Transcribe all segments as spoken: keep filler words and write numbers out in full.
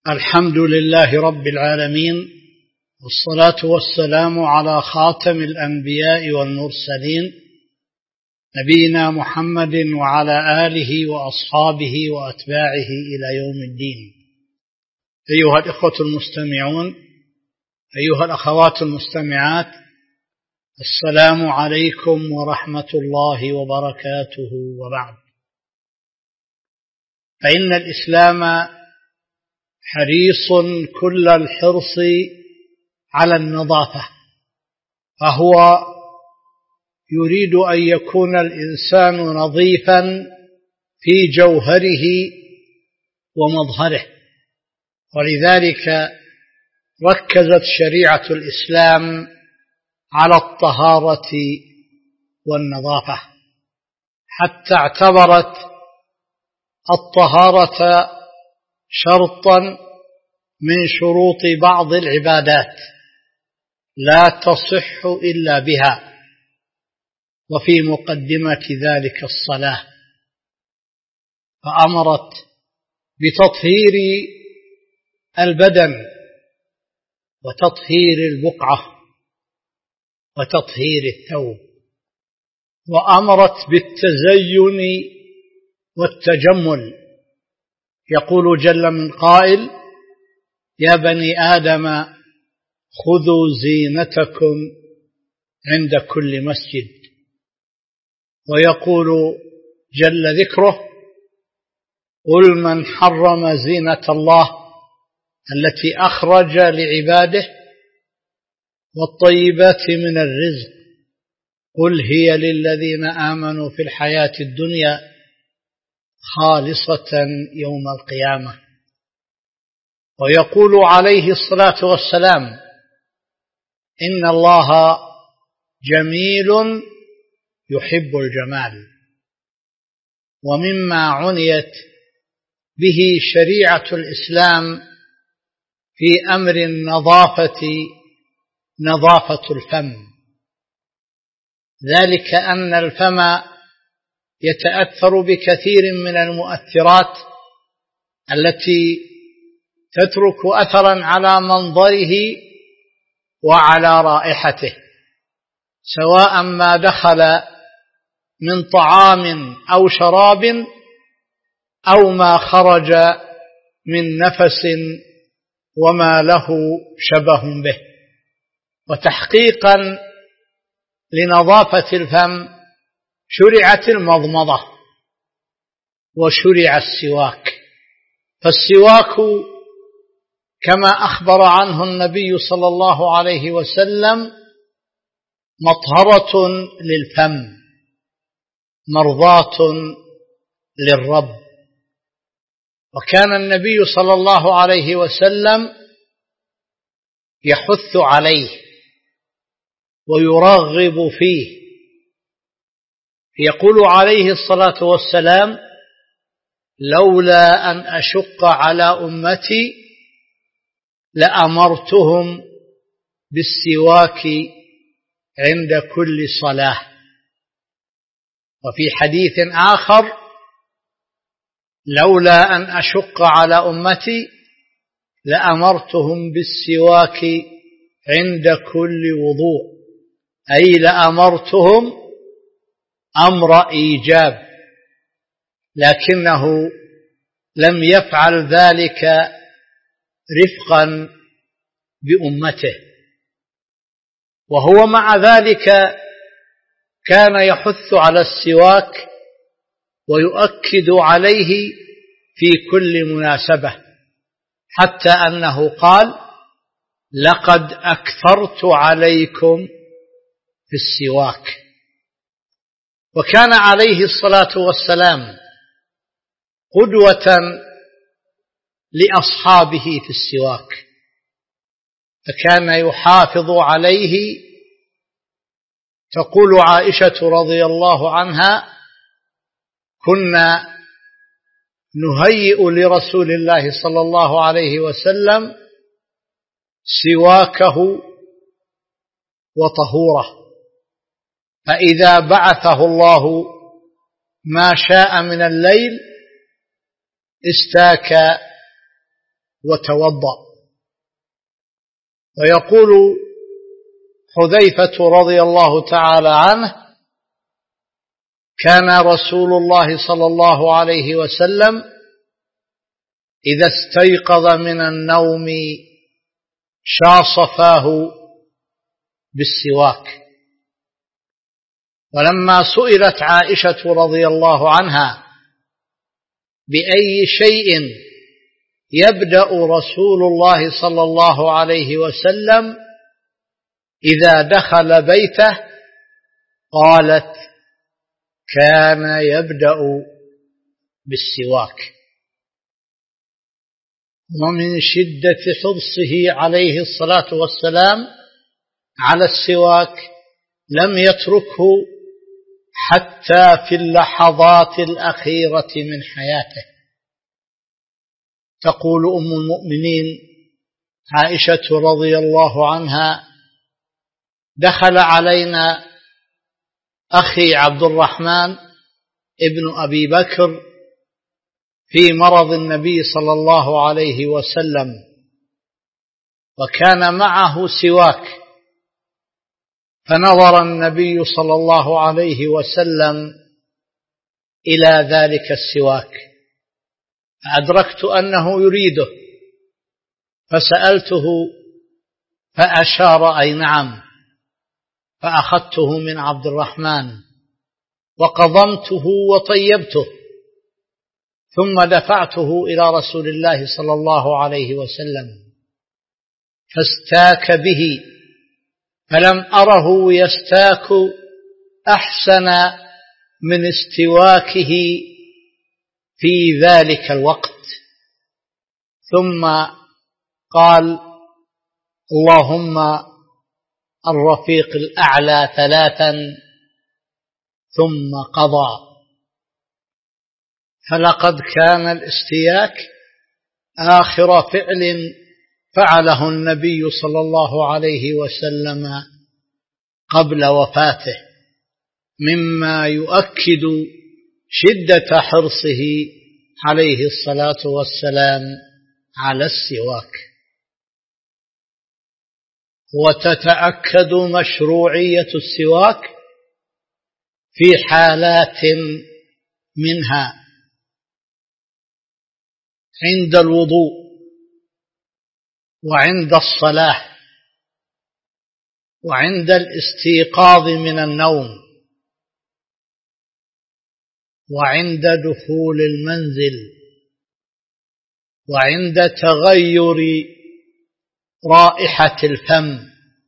الحمد لله رب العالمين، والصلاة والسلام على خاتم الأنبياء والمرسلين نبينا محمد وعلى آله وأصحابه وأتباعه إلى يوم الدين. أيها الإخوة المستمعون، أيها الأخوات المستمعات، السلام عليكم ورحمة الله وبركاته. وبعد، فإن الإسلام حريص كل الحرص على النظافة، فهو يريد أن يكون الإنسان نظيفا في جوهره ومظهره، ولذلك ركزت شريعة الإسلام على الطهارة والنظافة، حتى اعتبرت الطهارة شرطا من شروط بعض العبادات لا تصح إلا بها، وفي مقدمة ذلك الصلاة، فأمرت بتطهير البدن وتطهير البقعة وتطهير الثوب، وأمرت بالتزين والتجمل. يقول جل من قائل: يا بني آدم خذوا زينتكم عند كل مسجد. ويقول جل ذكره: قل من حرم زينة الله التي أخرج لعباده والطيبات من الرزق قل هي للذين آمنوا في الحياة الدنيا خالصة يوم القيامة. ويقول عليه الصلاة والسلام: إن الله جميل يحب الجمال. ومما عنيت به شريعة الإسلام في أمر النظافة نظافة الفم، ذلك أن الفم يتأثر بكثير من المؤثرات التي تترك أثرا على منظره وعلى رائحته، سواء ما دخل من طعام أو شراب أو ما خرج من نفس وما له شبه به. وتحقيقا لنظافة الفم شرعت المضمضة وشرع السواك، فالسواك كما أخبر عنه النبي صلى الله عليه وسلم مطهرة للفم مرضاة للرب. وكان النبي صلى الله عليه وسلم يحث عليه ويرغب فيه، يقول عليه الصلاة والسلام: لولا أن أشق على أمتي لأمرتهم بالسواك عند كل صلاة. وفي حديث آخر: لولا أن أشق على أمتي لأمرتهم بالسواك عند كل وضوء، أي لأمرتهم أمر إيجاب، لكنه لم يفعل ذلك رفقا بأمته. وهو مع ذلك كان يحث على السواك ويؤكد عليه في كل مناسبة، حتى أنه قال: لقد أكثرت عليكم في السواك. وكان عليه الصلاة والسلام قدوة لأصحابه في السواك، فكان يحافظ عليه. تقول عائشة رضي الله عنها: كنا نهيئ لرسول الله صلى الله عليه وسلم سواكه وطهوره، فإذا بعثه الله ما شاء من الليل استاك وتوضأ. ويقول حذيفة رضي الله تعالى عنه: كان رسول الله صلى الله عليه وسلم إذا استيقظ من النوم شاص فاه بالسواك. ولما سئلت عائشة رضي الله عنها بأي شيء يبدأ رسول الله صلى الله عليه وسلم إذا دخل بيته، قالت: كان يبدأ بالسواك. ومن شدة حرصه عليه الصلاة والسلام على السواك لم يتركه حتى في اللحظات الأخيرة من حياته. تقول أم المؤمنين عائشة رضي الله عنها: دخل علينا أخي عبد الرحمن ابن أبي بكر في مرض النبي صلى الله عليه وسلم، وكان معه سواك، فنظر النبي صلى الله عليه وسلم إلى ذلك السواك، فأدركت أنه يريده، فسألته فأشار أي نعم، فأخذته من عبد الرحمن وقضمته وطيبته، ثم دفعته إلى رسول الله صلى الله عليه وسلم فاستاك به، فلم أره يستاك أحسن من استواكه في ذلك الوقت. ثم قال: اللهم الرفيق الأعلى ثلاثا، ثم قضى. فلقد كان الاستياك آخر فعل فعله النبي صلى الله عليه وسلم قبل وفاته، مما يؤكد شدة حرصه عليه الصلاة والسلام على السواك. وتتأكد مشروعية السواك في حالات منها: عند الوضوء، وعند الصلاة، وعند الاستيقاظ من النوم، وعند دخول المنزل، وعند تغير رائحة الفم،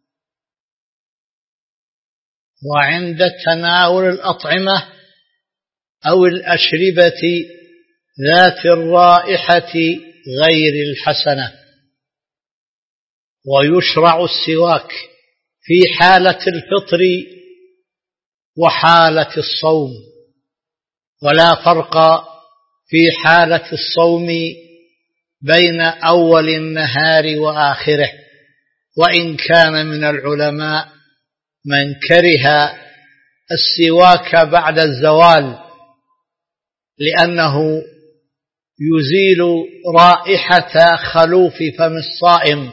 وعند تناول الأطعمة أو الأشربة ذات الرائحة غير الحسنة. ويشرع السواك في حالة الفطر وحالة الصوم، ولا فرق في حالة الصوم بين أول النهار وآخره، وإن كان من العلماء من كره السواك بعد الزوال لأنه يزيل رائحة خلوف فم الصائم،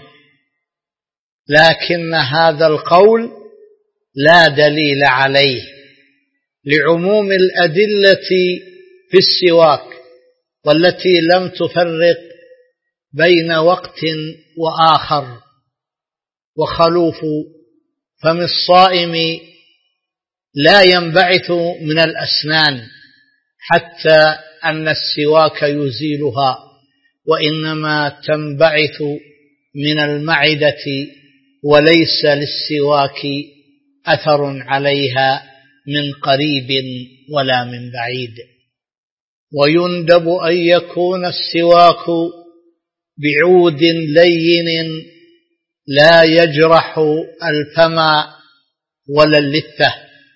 لكن هذا القول لا دليل عليه لعموم الأدلة في السواك، والتي لم تفرق بين وقت وآخر. وخلوف فم الصائم لا ينبعث من الأسنان حتى أن السواك يزيلها، وإنما تنبعث من المعدة، وليس للسواك أثر عليها من قريب ولا من بعيد. ويندب أن يكون السواك بعود لين لا يجرح الفم ولا اللثة،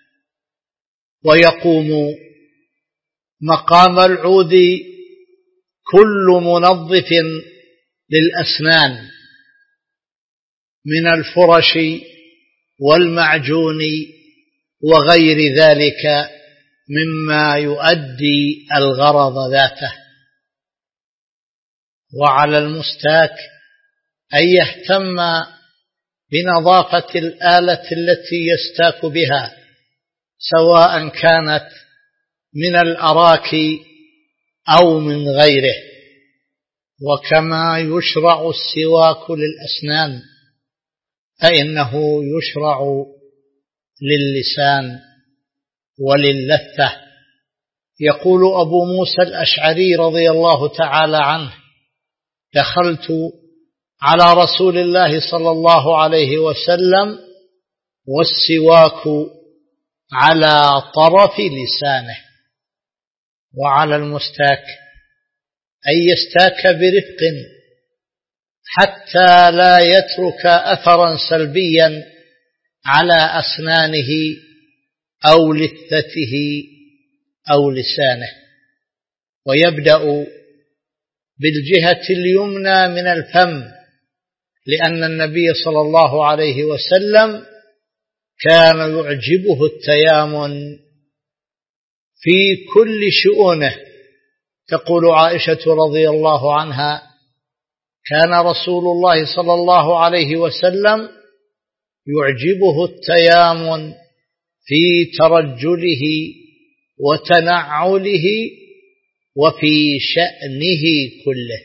ويقوم مقام العود كل منظف للأسنان من الفرش والمعجون وغير ذلك مما يؤدي الغرض ذاته. وعلى المستاك أن يهتم بنظافة الآلة التي يستاك بها، سواء كانت من الأراك أو من غيره. وكما يشرع السواك للأسنان فإنه يشرع للسان وللثة. يقول أبو موسى الأشعري رضي الله تعالى عنه: دخلت على رسول الله صلى الله عليه وسلم والسواك على طرف لسانه. وعلى المستاك أن يستاك برفق حتى لا يترك أثرا سلبيا على أسنانه أو لثته أو لسانه. ويبدأ بالجهة اليمنى من الفم، لأن النبي صلى الله عليه وسلم كان يعجبه التيامن في كل شؤونه. تقول عائشة رضي الله عنها: كان رسول الله صلى الله عليه وسلم يعجبه التيامن في ترجله وتنعله وفي شأنه كله.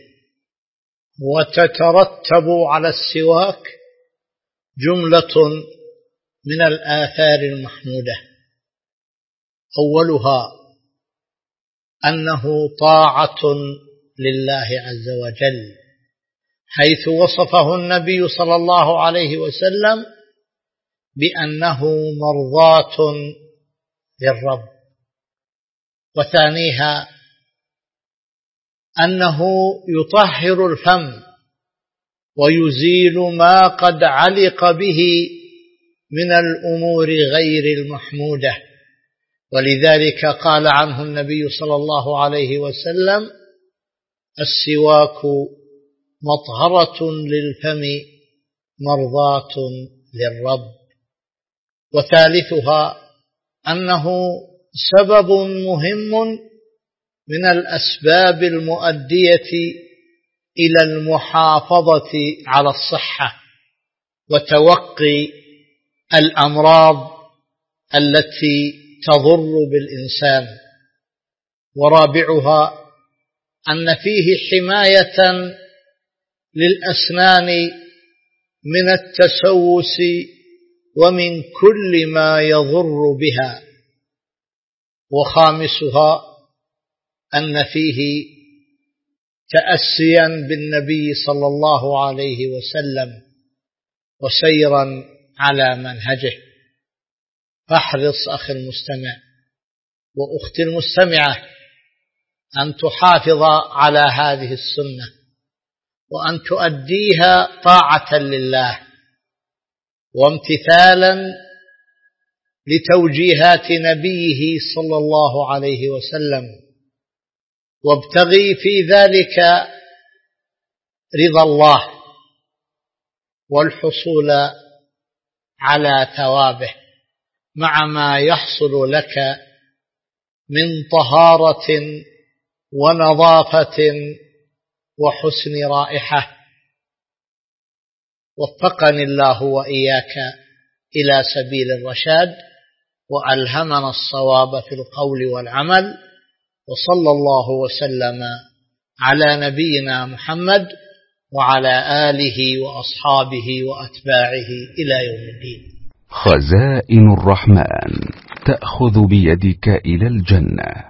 وتترتب على السواك جملة من الآثار المحمودة. أولها أنه طاعة لله عز وجل، حيث وصفه النبي صلى الله عليه وسلم بأنه مرضاة للرب. وثانيها أنه يطهر الفم ويزيل ما قد علق به من الأمور غير المحمودة، ولذلك قال عنه النبي صلى الله عليه وسلم: السواك مطهرة للفم مرضاة للرب. وثالثها أنه سبب مهم من الأسباب المؤدية إلى المحافظة على الصحة وتوقي الأمراض التي تضر بالإنسان. ورابعها أن فيه حماية للأسنان من التسوس ومن كل ما يضر بها. وخامسها أن فيه تأسيا بالنبي صلى الله عليه وسلم وسيرا على منهجه. فاحرص أخي المستمع وأختي المستمعة أن تحافظ على هذه السنة وأن تؤديها طاعة لله وامتثالا لتوجيهات نبيه صلى الله عليه وسلم، وابتغي في ذلك رضا الله والحصول على ثوابه مع ما يحصل لك من طهارة ونظافة وحسن رائحة. وفقني الله وإياك إلى سبيل الرشاد، وألهمنا الصواب في القول والعمل، وصلى الله وسلم على نبينا محمد وعلى آله وأصحابه وأتباعه إلى يوم الدين. خزائن الرحمن تأخذ بيدك إلى الجنة.